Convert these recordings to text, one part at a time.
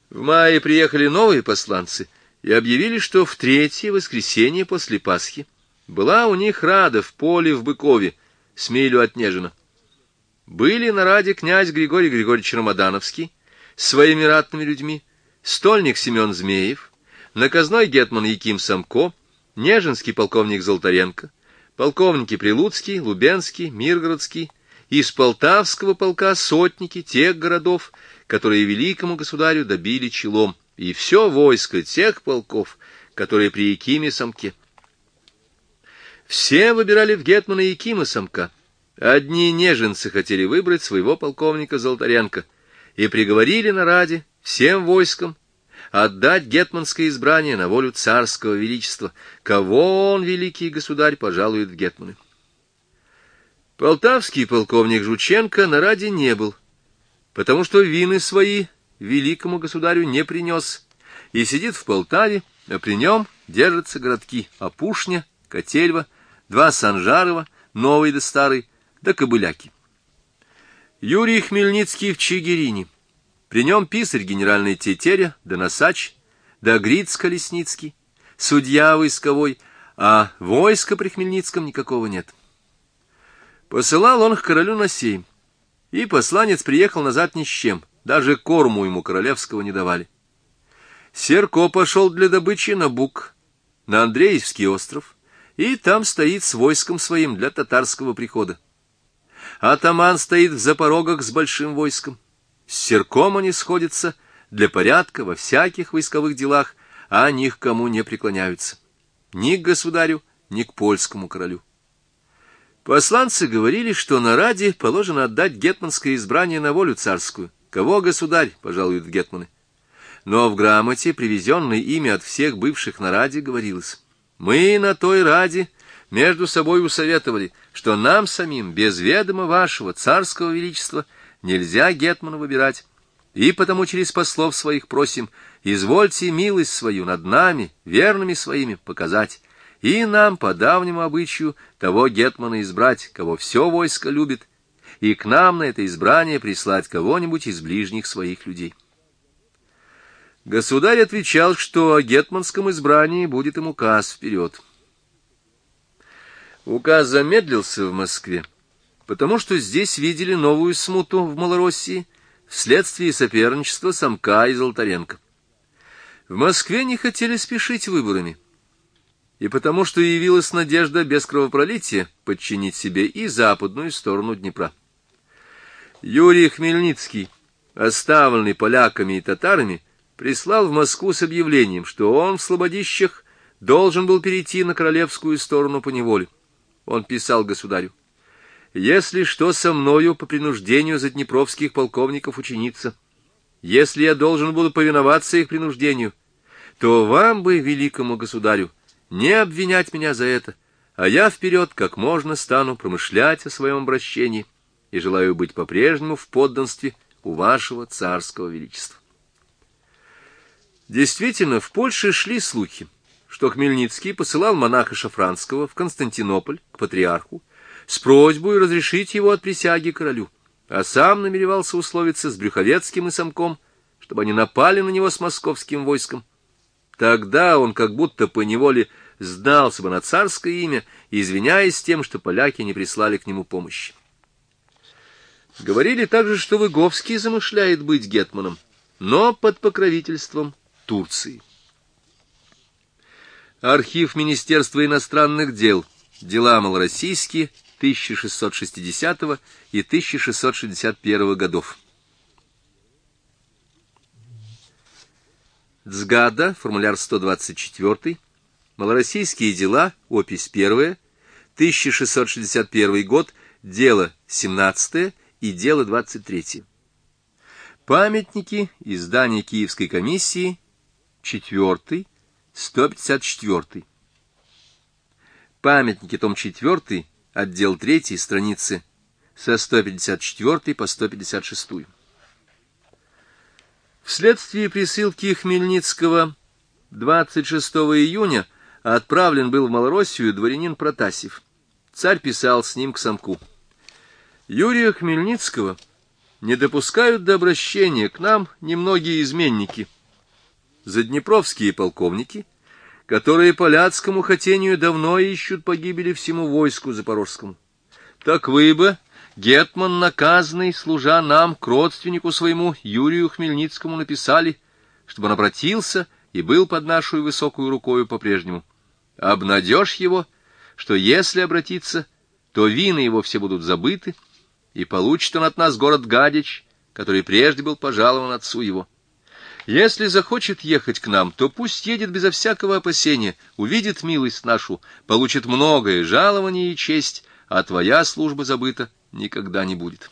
В мае приехали новые посланцы и объявили, что в третье воскресенье после Пасхи была у них рада в поле в Быкове, с милю от Нежина. Были на раде князь Григорий Григорьевич Рамадановский с своими ратными людьми, стольник Семен Змеев, наказной гетман Яким Самко, нежинский полковник Золотаренко, полковники Прилуцкий, Лубенский, Миргородский, из Полтавского полка сотники тех городов, которые великому государю добили челом, и все войско тех полков, которые при Якиме Самке. Все выбирали в гетмана Якима Самка. Одни неженцы хотели выбрать своего полковника Золотаренко и приговорили на раде всем войскам отдать гетманское избрание на волю царского величества, кого он, великий государь, пожалует в гетманы. Полтавский полковник Жученко на раде не был, потому что вины свои великому государю не принес, и сидит в Полтаве, а при нем держатся городки Опушня, Котельва, два Санжарова, Новый да Старый, да Кобыляки. Юрий Хмельницкий в Чигирине, при нем писарь генеральный Тетеря, да Носач, да Гриц Колесницкий, судья войсковой, а войска при Хмельницком никакого нет. Посылал он к королю на сейм, и посланец приехал назад ни с чем, даже корму ему королевского не давали. Серко пошел для добычи на Буг, на Андреевский остров, и там стоит с войском своим для татарского прихода. Атаман стоит в Запорогах с большим войском. С Серком они сходятся для порядка во всяких войсковых делах, а ни к кому не преклоняются, ни к государю, ни к польскому королю. Посланцы говорили, что на раде положено отдать гетманское избрание на волю царскую, кого государь пожалует в гетманы. Но в грамоте, привезенной ими от всех бывших на раде, говорилось: «Мы на той раде между собой усоветовали, что нам самим, без ведома вашего царского величества, нельзя гетмана выбирать, и потому через послов своих просим, извольте милость свою над нами, верными своими, показать, и нам по давнему обычаю того гетмана избрать, кого все войско любит, и к нам на это избрание прислать кого-нибудь из ближних своих людей». Государь отвечал, что о гетманском избрании будет им указ вперед. Указ замедлился в Москве, потому что здесь видели новую смуту в Малороссии вследствие соперничества Самка и Золотаренко. В Москве не хотели спешить выборами, и потому что явилась надежда без кровопролития подчинить себе и западную сторону Днепра. Юрий Хмельницкий, оставленный поляками и татарами, прислал в Москву с объявлением, что он в Слободищах должен был перейти на королевскую сторону по неволе. Он писал государю: «Если что со мною по принуждению заднепровских полковников учиниться, если я должен буду повиноваться их принуждению, то вам бы, великому государю, не обвинять меня за это, а я вперед как можно стану промышлять о своем обращении и желаю быть по-прежнему в подданстве у вашего царского величества». Действительно, в Польше шли слухи, что Хмельницкий посылал монаха Шафранского в Константинополь к патриарху с просьбой разрешить его от присяги королю, а сам намеревался условиться с Брюховецким и Самком, чтобы они напали на него с московским войском. Тогда он как будто поневоле сдался бы на царское имя, извиняясь тем, что поляки не прислали к нему помощи. Говорили также, что Выговский замышляет быть гетманом, но под покровительством Турции. Архив Министерства иностранных дел. Дела малороссийские 1660 и 1661 годов. Цгада, формуляр 124, малороссийские дела, опись 1, 1661 год, дело 17 и дело 23. Памятники, издание Киевской комиссии, 4, 154. Памятники, том 4, отдел 3, страницы со 154 по 156. Вследствие присылки Хмельницкого 26 июня отправлен был в Малороссию дворянин Протасев. Царь писал с ним к Самку: «Юрия Хмельницкого не допускают до обращения к нам немногие изменники, заднепровские полковники, которые по ляцкому хотению давно ищут погибели всему войску запорожскому. Так вы бы, гетман наказанный, служа нам, к родственнику своему Юрию Хмельницкому, написали, чтобы он обратился и был под нашу высокую рукою по-прежнему. Обнадежь его, что если обратиться, то вины его все будут забыты, и получит он от нас город Гадич, который прежде был пожалован отцу его. Если захочет ехать к нам, то пусть едет безо всякого опасения, увидит милость нашу, получит многое жалование и честь, а твоя служба забыта никогда не будет.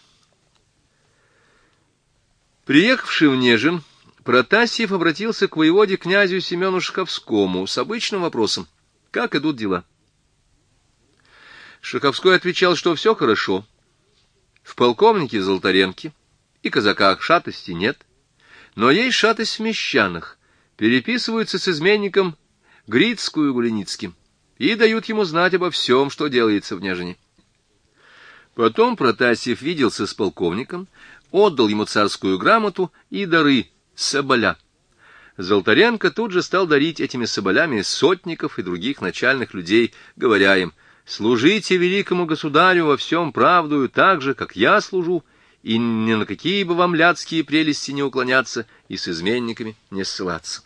Приехавший в Нежин, Протасьев обратился к воеводе князю Семену Шаховскому с обычным вопросом: как идут дела? Шаховской отвечал, что все хорошо. В полковнике Золотаренке и казаках шатости нет, но есть шатость в мещанах, переписываются с изменником Грицкую Гуленицким и дают ему знать обо всем, что делается в Нежине. Потом Протасьев виделся с полковником, отдал ему царскую грамоту и дары соболя. Золотаренко тут же стал дарить этими соболями сотников и других начальных людей, говоря им: «Служите великому государю во всем правдою так же, как я служу, и ни на какие бы вам ляцкие прелести не уклоняться и с изменниками не ссылаться».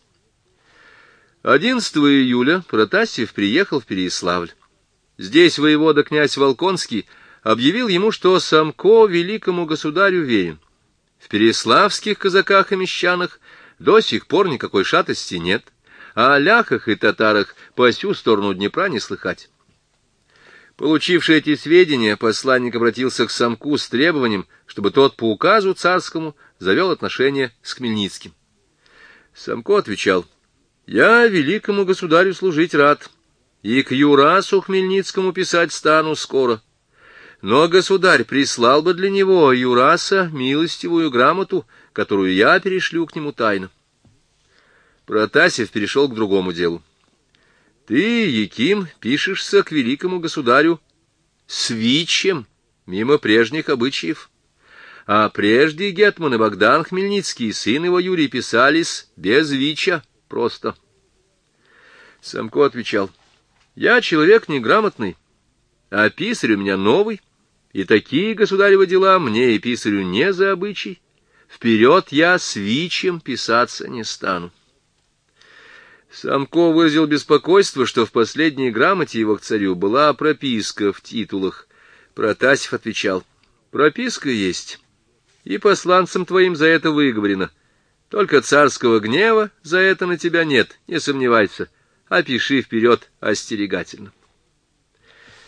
11 июля Протасьев приехал в Переяславль. Здесь воевода князь Волконский объявил ему, что Самко великому государю верен. В переяславских казаках и мещанах до сих пор никакой шатости нет, а о ляхах и татарах по сю сторону Днепра не слыхать. Получивший эти сведения, посланник обратился к Самку с требованием, чтобы тот по указу царскому завел отношения с Хмельницким. Самко отвечал: «Я великому государю служить рад, и к Юрасу Хмельницкому писать стану скоро. Но государь прислал бы для него, Юраса, милостивую грамоту, которую я перешлю к нему тайно». Протасьев перешел к другому делу. «Ты, Яким, пишешься к великому государю с вичем, мимо прежних обычаев. А прежде гетман и Богдан Хмельницкий, сын его Юрий, писались без вича, просто». Самко отвечал: «Я человек неграмотный, а писарь у меня новый, и такие государевы дела мне и писарю не за обычай. Вперед я с вичем писаться не стану». Самко выразил беспокойство, что в последней грамоте его к царю была прописка в титулах. Протасьев отвечал: «Прописка есть, и посланцам твоим за это выговорено. Только царского гнева за это на тебя нет, не сомневайся, а пиши вперед остерегательно».